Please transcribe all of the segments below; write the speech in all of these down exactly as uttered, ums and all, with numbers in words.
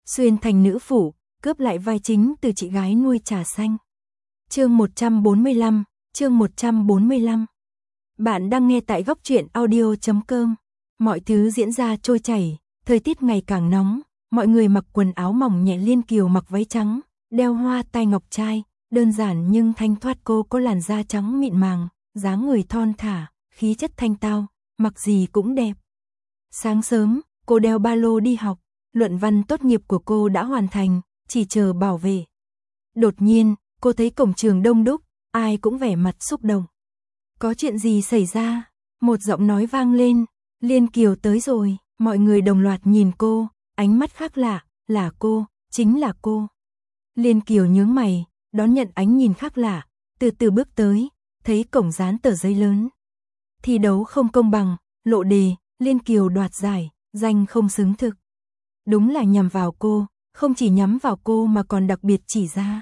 xuyên thành nữ phủ, cướp lại vai chính từ chị gái nuôi trà xanh. Chương một trăm bốn mươi lăm, chương một trăm bốn mươi lăm. Bạn đang nghe tại góc truyện audio chấm com. Mọi thứ diễn ra trôi chảy, thời tiết ngày càng nóng, mọi người mặc quần áo mỏng nhẹ. Liên Kiều mặc váy trắng, đeo hoa tai ngọc trai, đơn giản nhưng thanh thoát. Cô có làn da trắng mịn màng, dáng người thon thả, khí chất thanh tao, mặc gì cũng đẹp. Sáng sớm, cô đeo ba lô đi học, luận văn tốt nghiệp của cô đã hoàn thành, chỉ chờ bảo vệ. Đột nhiên, cô thấy cổng trường đông đúc, ai cũng vẻ mặt xúc động. Có chuyện gì xảy ra? Một giọng nói vang lên, Liên Kiều tới rồi. Mọi người đồng loạt nhìn cô, ánh mắt khác lạ, là cô, chính là cô. Liên Kiều nhướng mày, đón nhận ánh nhìn khác lạ, từ từ bước tới, thấy cổng dán tờ giấy lớn. Thi đấu không công bằng, lộ đề, Liên Kiều đoạt giải, danh không xứng thực. Đúng là nhằm vào cô, không chỉ nhắm vào cô mà còn đặc biệt chỉ ra.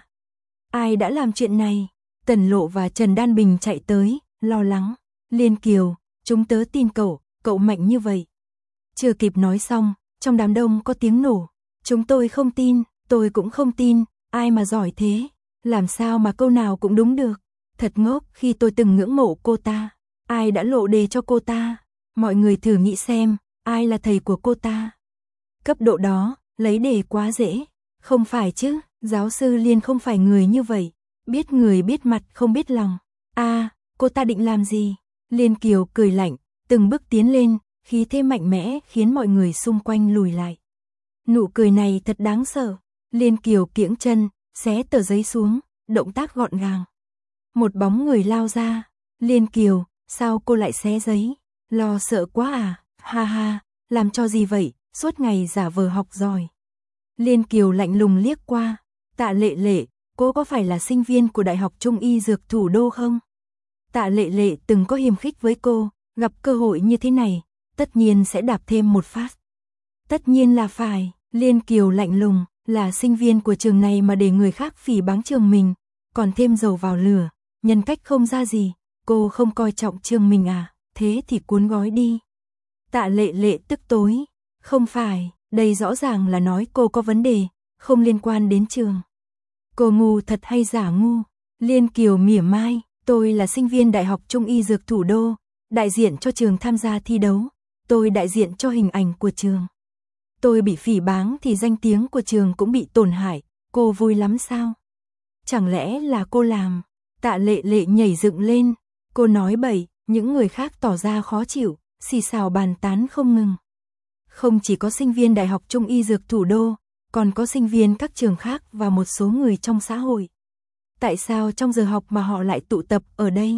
Ai đã làm chuyện này? Tần Lộ và Trần Đan Bình chạy tới, lo lắng. Liên Kiều, chúng tớ tin cậu, cậu mạnh như vậy. Chưa kịp nói xong, trong đám đông có tiếng nổ. Chúng tôi không tin, tôi cũng không tin, ai mà giỏi thế, làm sao mà câu nào cũng đúng được. Thật ngốc, khi tôi từng ngưỡng mộ cô ta, ai đã lộ đề cho cô ta? Mọi người thử nghĩ xem, ai là thầy của cô ta? Cấp độ đó, lấy đề quá dễ. Không phải chứ, giáo sư Liên không phải người như vậy, biết người biết mặt không biết lòng. A, à, cô ta định làm gì? Liên Kiều cười lạnh, từng bước tiến lên, khí thế mạnh mẽ khiến mọi người xung quanh lùi lại. Nụ cười này thật đáng sợ. Liên Kiều kiễng chân, xé tờ giấy xuống, động tác gọn gàng. Một bóng người lao ra. Liên Kiều, sao cô lại xé giấy? Lo sợ quá à? Ha ha, làm cho gì vậy? Suốt ngày giả vờ học giỏi. Liên Kiều lạnh lùng liếc qua. Tạ Lệ Lệ, cô có phải là sinh viên của Đại học Trung y Dược Thủ đô không? Tạ Lệ Lệ từng có hiềm khích với cô, gặp cơ hội như thế này, tất nhiên sẽ đạp thêm một phát. Tất nhiên là phải. Liên Kiều lạnh lùng, là sinh viên của trường này mà để người khác phỉ báng trường mình, còn thêm dầu vào lửa, nhân cách không ra gì, cô không coi trọng trường mình à, thế thì cuốn gói đi. Tạ Lệ Lệ tức tối, không phải, đây rõ ràng là nói cô có vấn đề, không liên quan đến trường. Cô ngu thật hay giả ngu? Liên Kiều mỉa mai, tôi là sinh viên Đại học Trung y Dược Thủ đô, đại diện cho trường tham gia thi đấu, tôi đại diện cho hình ảnh của trường. Tôi bị phỉ báng thì danh tiếng của trường cũng bị tổn hại, cô vui lắm sao? Chẳng lẽ là cô làm? Tạ Lệ Lệ nhảy dựng lên, cô nói bậy, những người khác tỏ ra khó chịu, xì xào bàn tán không ngừng. Không chỉ có sinh viên Đại học Trung y Dược Thủ đô, còn có sinh viên các trường khác và một số người trong xã hội. Tại sao trong giờ học mà họ lại tụ tập ở đây?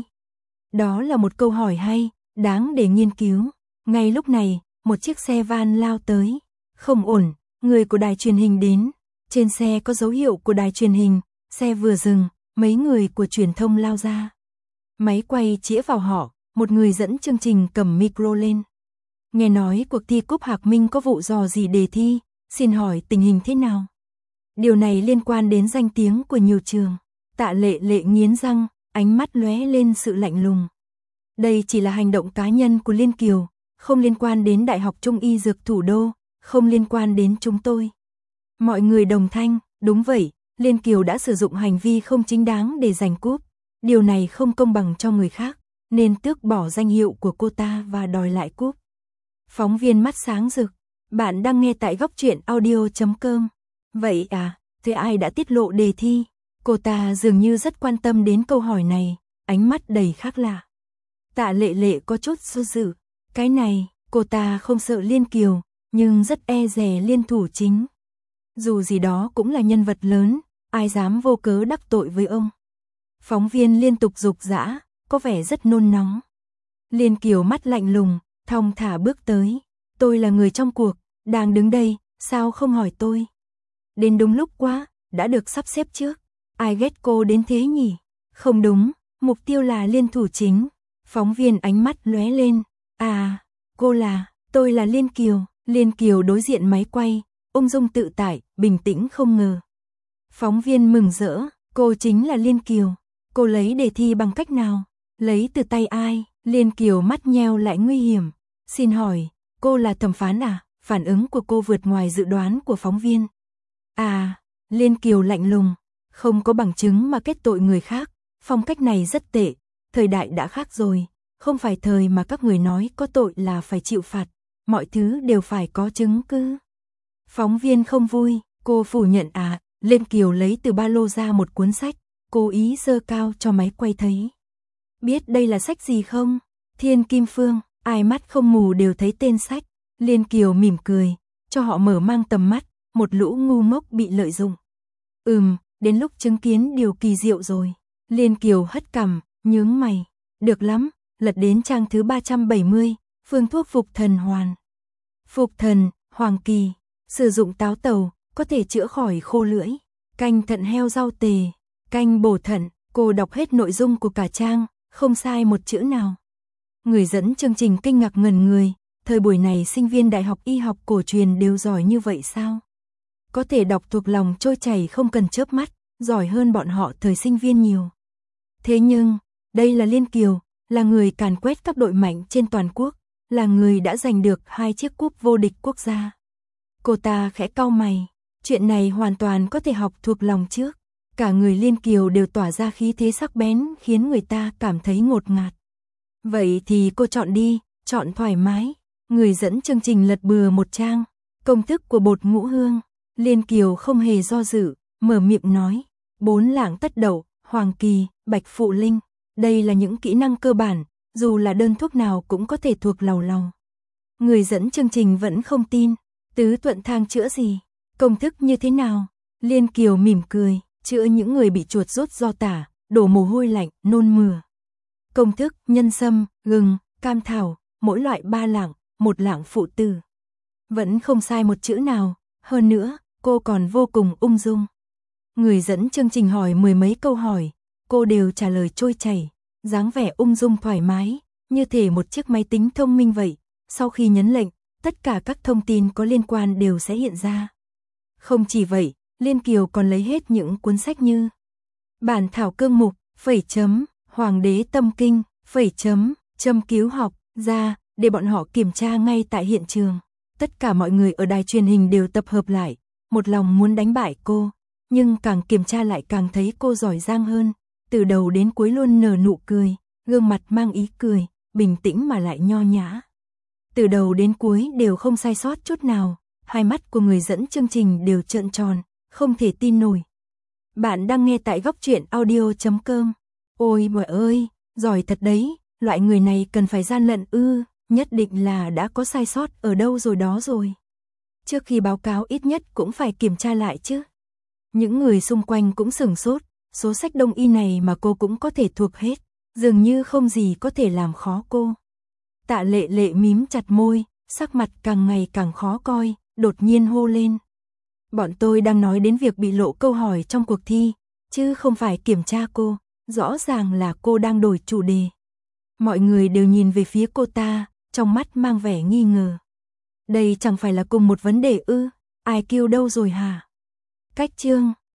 Đó là một câu hỏi hay, đáng để nghiên cứu. Ngay lúc này, một chiếc xe van lao tới. Không ổn, người của đài truyền hình đến. Trên xe có dấu hiệu của đài truyền hình, xe vừa dừng, mấy người của truyền thông lao ra. Máy quay chĩa vào họ, một người dẫn chương trình cầm micro lên. Nghe nói cuộc thi Cúp Hạc Minh có vụ dò gì đề thi, xin hỏi tình hình thế nào? Điều này liên quan đến danh tiếng của nhiều trường. Tạ Lệ Lệ nghiến răng, ánh mắt lóe lên sự lạnh lùng. Đây chỉ là hành động cá nhân của Liên Kiều, không liên quan đến Đại học Trung y Dược Thủ đô, không liên quan đến chúng tôi. Mọi người đồng thanh, đúng vậy, Liên Kiều đã sử dụng hành vi không chính đáng để giành cúp. Điều này không công bằng cho người khác, nên tước bỏ danh hiệu của cô ta và đòi lại cúp. Phóng viên mắt sáng rực, bạn đang nghe tại góc truyện audio chấm com. Vậy à, thế ai đã tiết lộ đề thi? Cô ta dường như rất quan tâm đến câu hỏi này, ánh mắt đầy khác lạ. Tạ Lệ Lệ có chút do dự, cái này, cô ta không sợ Liên Kiều, nhưng rất e dè Liên thủ chính. Dù gì đó cũng là nhân vật lớn, ai dám vô cớ đắc tội với ông. Phóng viên liên tục giục giã, có vẻ rất nôn nóng. Liên Kiều mắt lạnh lùng, thong thả bước tới. Tôi là người trong cuộc, đang đứng đây, sao không hỏi tôi? Đến đúng lúc quá, đã được sắp xếp trước. Ai ghét cô đến thế nhỉ? Không đúng, mục tiêu là Liên thủ chính. Phóng viên ánh mắt lóe lên. À, cô là, tôi là Liên Kiều. Liên Kiều đối diện máy quay, ung dung tự tại, bình tĩnh không ngờ. Phóng viên mừng rỡ, cô chính là Liên Kiều. Cô lấy đề thi bằng cách nào? Lấy từ tay ai? Liên Kiều mắt nheo lại nguy hiểm. Xin hỏi, cô là thẩm phán à? Phản ứng của cô vượt ngoài dự đoán của phóng viên. À, Liên Kiều lạnh lùng, không có bằng chứng mà kết tội người khác, phong cách này rất tệ, thời đại đã khác rồi, không phải thời mà các người nói có tội là phải chịu phạt, mọi thứ đều phải có chứng cứ. Phóng viên không vui, cô phủ nhận à, Liên Kiều lấy từ ba lô ra một cuốn sách, cố ý giơ cao cho máy quay thấy. Biết đây là sách gì không? Thiên Kim Phương, ai mắt không mù đều thấy tên sách. Liên Kiều mỉm cười, cho họ mở mang tầm mắt, một lũ ngu ngốc bị lợi dụng. Ừm, đến lúc chứng kiến điều kỳ diệu rồi. Liên Kiều hất cằm, nhướng mày. Được lắm, lật đến trang thứ ba trăm bảy mươi, phương thuốc phục thần hoàn. Phục thần, hoàng kỳ, sử dụng táo tàu, có thể chữa khỏi khô lưỡi. Canh thận heo rau tề, canh bổ thận, cô đọc hết nội dung của cả trang, không sai một chữ nào. Người dẫn chương trình kinh ngạc ngẩn người, thời buổi này sinh viên đại học y học cổ truyền đều giỏi như vậy sao? Có thể đọc thuộc lòng trôi chảy không cần chớp mắt, giỏi hơn bọn họ thời sinh viên nhiều. Thế nhưng, đây là Liên Kiều, là người càn quét các đội mạnh trên toàn quốc, là người đã giành được hai chiếc cúp vô địch quốc gia. Cô ta khẽ cau mày, chuyện này hoàn toàn có thể học thuộc lòng trước. Cả người Liên Kiều đều tỏa ra khí thế sắc bén khiến người ta cảm thấy ngột ngạt. Vậy thì cô chọn đi, chọn thoải mái. Người dẫn chương trình lật bừa một trang, công thức của bột ngũ hương. Liên Kiều không hề do dự, mở miệng nói, bốn lạng tất đậu, hoàng kỳ, bạch phụ linh. Đây là những kỹ năng cơ bản, dù là đơn thuốc nào cũng có thể thuộc lầu lầu. Người dẫn chương trình vẫn không tin, tứ thuận thang chữa gì, công thức như thế nào? Liên Kiều mỉm cười, chữa những người bị chuột rút do tả, đổ mồ hôi lạnh, nôn mửa. Công thức nhân sâm, gừng, cam thảo, mỗi loại ba lạng, một lạng phụ tử. Vẫn không sai một chữ nào, hơn nữa, cô còn vô cùng ung dung. Người dẫn chương trình hỏi mười mấy câu hỏi, cô đều trả lời trôi chảy, dáng vẻ ung dung thoải mái, như thể một chiếc máy tính thông minh vậy. Sau khi nhấn lệnh, tất cả các thông tin có liên quan đều sẽ hiện ra. Không chỉ vậy, Liên Kiều còn lấy hết những cuốn sách như Bản thảo cương mục, phẩy chấm, Hoàng đế tâm kinh, phẩy chấm, châm cứu học, ra, để bọn họ kiểm tra ngay tại hiện trường. Tất cả mọi người ở đài truyền hình đều tập hợp lại, một lòng muốn đánh bại cô, nhưng càng kiểm tra lại càng thấy cô giỏi giang hơn, từ đầu đến cuối luôn nở nụ cười, gương mặt mang ý cười, bình tĩnh mà lại nho nhã. Từ đầu đến cuối đều không sai sót chút nào, hai mắt của người dẫn chương trình đều trợn tròn, không thể tin nổi. Bạn đang nghe tại góc truyện audio chấm com. Ôi bồi ơi, giỏi thật đấy, loại người này cần phải gian lận ư, nhất định là đã có sai sót ở đâu rồi đó rồi. Trước khi báo cáo ít nhất cũng phải kiểm tra lại chứ. Những người xung quanh cũng sửng sốt, số sách đông y này mà cô cũng có thể thuộc hết, dường như không gì có thể làm khó cô. Tạ Lệ Lệ mím chặt môi, sắc mặt càng ngày càng khó coi, đột nhiên hô lên. Bọn tôi đang nói đến việc bị lộ câu hỏi trong cuộc thi, chứ không phải kiểm tra cô, rõ ràng là cô đang đổi chủ đề. Mọi người đều nhìn về phía cô ta, trong mắt mang vẻ nghi ngờ. Đây chẳng phải là cùng một vấn đề ư, i kiu đâu rồi hả? Cách chương